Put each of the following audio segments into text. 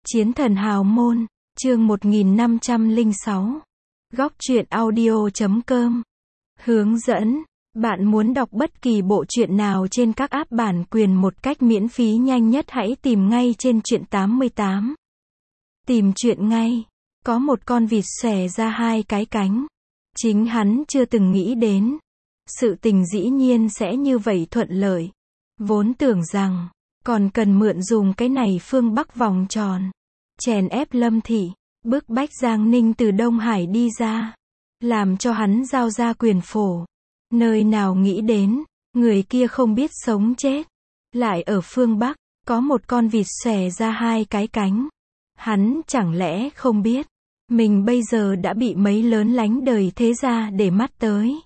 Chiến thần hào môn, chương 1506. Góc truyện audio.com. Hướng dẫn. Bạn muốn đọc bất kỳ bộ truyện nào trên các app bản quyền một cách miễn phí nhanh nhất hãy tìm ngay trên truyện 88. Tìm truyện ngay. Có một con vịt xòe ra hai cái cánh. Chính hắn chưa từng nghĩ đến. Sự tình dĩ nhiên sẽ như vậy thuận lợi. Vốn tưởng rằng, còn cần mượn dùng cái này phương Bắc vòng tròn. Chèn ép Lâm Thị, bức bách Giang Ninh từ Đông Hải đi ra. Làm cho hắn giao ra quyền phổ. Nơi nào nghĩ đến, người kia không biết sống chết. Lại ở phương Bắc, có một con vịt xòe ra hai cái cánh. Hắn chẳng lẽ không biết, mình bây giờ đã bị mấy lớn lánh đời thế gia để mắt tới.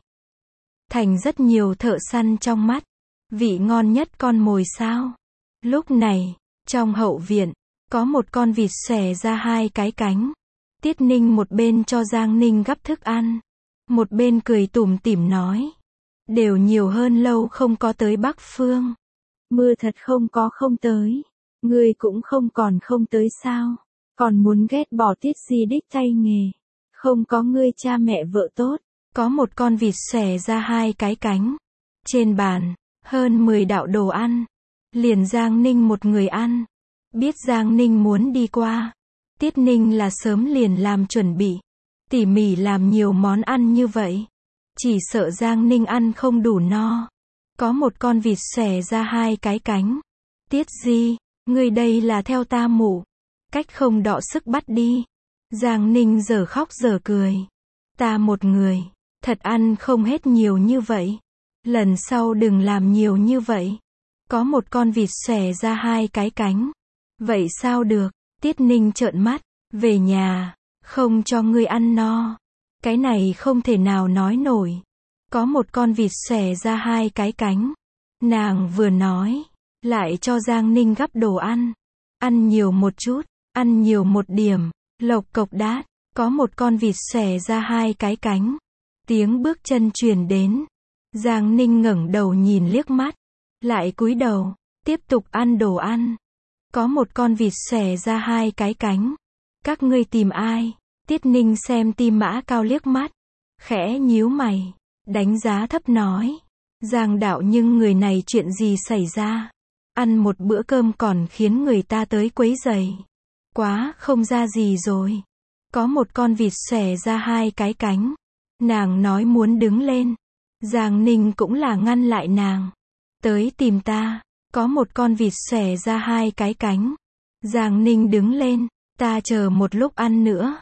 Thành rất nhiều thợ săn trong mắt. Vị ngon nhất con mồi sao? Lúc này, trong hậu viện, có một con vịt xòe ra hai cái cánh. Tiết Ninh một bên cho Giang Ninh gắp thức ăn, một bên cười tủm tỉm nói. Đều nhiều hơn lâu không có tới Bắc Phương. Mưa thật không tới. Ngươi cũng không tới sao? Còn muốn ghét bỏ Tiết Di đích tay nghề. Không có ngươi cha mẹ vợ tốt. Có một con vịt xòe ra hai cái cánh. Trên bàn, hơn 10 đạo đồ ăn. Liền Giang Ninh một người ăn. Biết Giang Ninh muốn đi qua. Tiết Ninh là sớm liền làm chuẩn bị. Tỉ mỉ làm nhiều món ăn như vậy. Chỉ sợ Giang Ninh ăn không đủ no. Có một con vịt xòe ra hai cái cánh. Tiết Di, ngươi đây là theo ta mụ. Cách không đọ sức bắt đi. Giang Ninh giờ khóc giờ cười. Ta một người, thật ăn không hết nhiều như vậy. Lần sau đừng làm nhiều như vậy. Có một con vịt xòe ra hai cái cánh. Vậy sao được? Tiết Ninh trợn mắt. Về nhà, không cho ngươi ăn no. Cái này không thể nào nói nổi. Có một con vịt xòe ra hai cái cánh. Nàng vừa nói, lại cho Giang Ninh gắp đồ ăn. Ăn nhiều một chút, ăn nhiều một điểm. Lộc cộc đát, có một con vịt xòe ra hai cái cánh. Tiếng bước chân truyền đến. Giang Ninh ngẩng đầu nhìn liếc mắt. Lại cúi đầu, tiếp tục ăn đồ ăn. Có một con vịt xòe ra hai cái cánh. Các ngươi tìm ai? Tiết Ninh xem Ti Mã Cao liếc mắt. Khẽ nhíu mày. Đánh giá thấp nói. Giang đạo nhưng người này chuyện gì xảy ra? Ăn một bữa cơm còn khiến người ta tới quấy rầy. Quá không ra gì rồi. Có một con vịt xòe ra hai cái cánh. Nàng nói muốn đứng lên. Giang Ninh cũng là ngăn lại nàng. Tới tìm ta. Có một con vịt xòe ra hai cái cánh. Giang Ninh đứng lên. Ta chờ một lúc ăn nữa.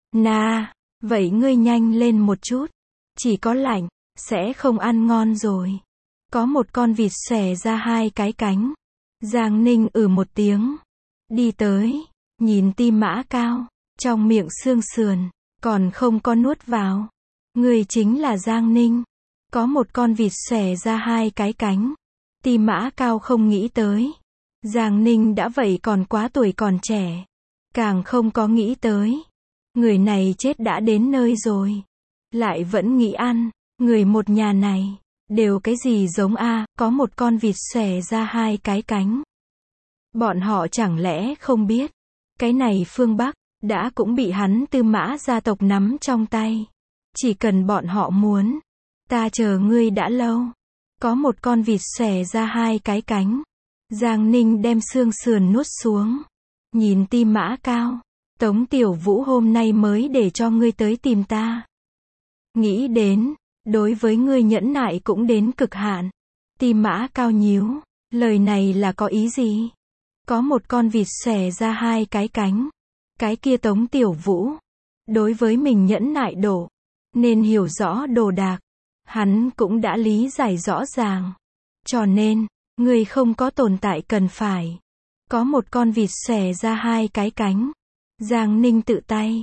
Nà, vậy ngươi nhanh lên một chút. Chỉ có lạnh, sẽ không ăn ngon rồi. Có một con vịt xòe ra hai cái cánh. Giang Ninh một tiếng. Đi tới, nhìn Ti Mã Cao. Trong miệng xương sườn, còn không có nuốt vào. Ngươi chính là Giang Ninh. Có một con vịt xòe ra hai cái cánh. Ti Mã Cao không nghĩ tới. Giang Ninh đã vậy còn quá tuổi còn trẻ. Càng không có nghĩ tới. Người này chết đã đến nơi rồi. Lại vẫn nghĩ ăn. Người một nhà này. Đều cái gì giống a? Có một con vịt xòe ra hai cái cánh. Bọn họ chẳng lẽ không biết. Cái này phương Bắc. Đã cũng bị hắn Tư Mã gia tộc nắm trong tay. Chỉ cần bọn họ muốn. Ta chờ ngươi đã lâu. Có một con vịt xòe ra hai cái cánh. Giang Ninh đem xương sườn nuốt xuống. Nhìn Ti Mã Cao. Tống Tiểu Vũ hôm nay mới để cho ngươi tới tìm ta. Nghĩ đến, đối với ngươi nhẫn nại cũng đến cực hạn. Ti Mã Cao nhíu. Lời này là có ý gì? Có một con vịt xòe ra hai cái cánh. Cái kia Tống Tiểu Vũ. Đối với mình nhẫn nại độ. Nên hiểu rõ đồ đạc. Hắn cũng đã lý giải rõ ràng. Cho nên, ngươi không có tồn tại cần phải. Có một con vịt xòe ra hai cái cánh. Giang Ninh tự tay.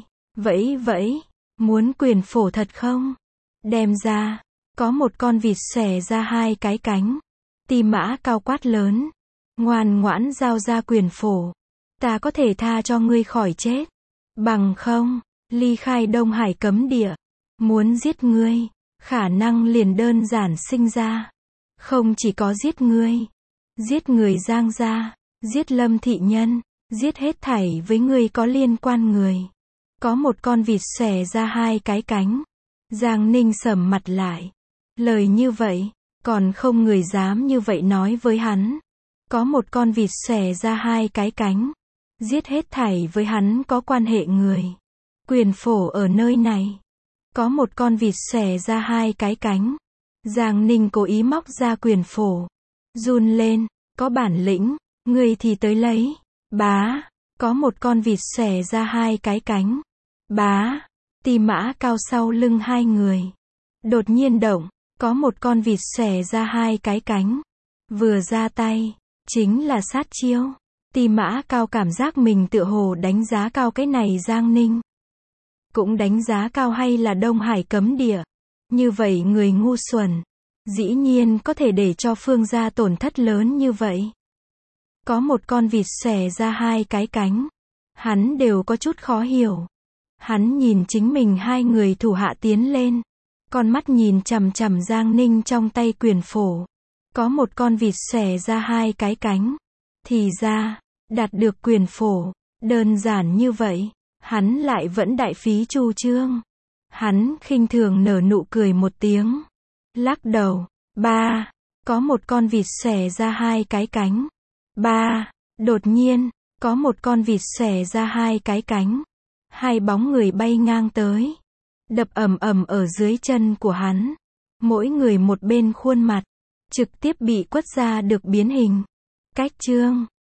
Vẫy. Muốn quyền phổ thật không? Đem ra. Có một con vịt xòe ra hai cái cánh. Ti Mã Cao quát lớn. Ngoan ngoãn giao ra quyền phổ. Ta có thể tha cho ngươi khỏi chết. Bằng không, ly khai Đông Hải cấm địa. Muốn giết ngươi. Khả năng liền đơn giản sinh ra. Không chỉ có giết ngươi. Giết người Giang gia. Giết Lâm thị nhân. giết hết thảy với người có liên quan người. Có một con vịt xẻ ra hai cái cánh. Giang Ninh sầm mặt lại. Lời như vậy, còn không người dám như vậy nói với hắn. Có một con vịt xẻ ra hai cái cánh. Giết hết thảy với hắn có quan hệ người. Quyền phổ ở nơi này. Có một con vịt xẻ ra hai cái cánh. Giang Ninh cố ý móc ra quyền phổ. Run lên, có bản lĩnh, người thì tới lấy. Bá, có một con vịt xẻ ra hai cái cánh. Bá, Ti Mã Cao sau lưng hai người. Đột nhiên động, có một con vịt xẻ ra hai cái cánh. Vừa ra tay, chính là sát chiêu. Ti Mã Cao cảm giác mình tựa hồ đánh giá cao cái này Giang Ninh. Cũng đánh giá cao hay là Đông Hải cấm địa. Như vậy người ngu xuẩn, dĩ nhiên có thể để cho Phương gia tổn thất lớn như vậy. Có một con vịt xẻ ra hai cái cánh. Hắn đều có chút khó hiểu. Hắn nhìn chính mình hai người thủ hạ tiến lên. Con mắt nhìn chằm chằm Giang Ninh trong tay quyền phổ. Có một con vịt xẻ ra hai cái cánh. Thì ra, đạt được quyền phổ, đơn giản như vậy, hắn lại vẫn đại phí chu trương. Hắn khinh thường nở nụ cười một tiếng. Lắc đầu. Ba, có một con vịt xẻ ra hai cái cánh. Ba, đột nhiên, có một con vịt xẻ ra hai cái cánh. Hai bóng người bay ngang tới. Đập ầm ầm ở dưới chân của hắn. Mỗi người một bên khuôn mặt. Trực tiếp bị quất ra được biến hình. Cách chương.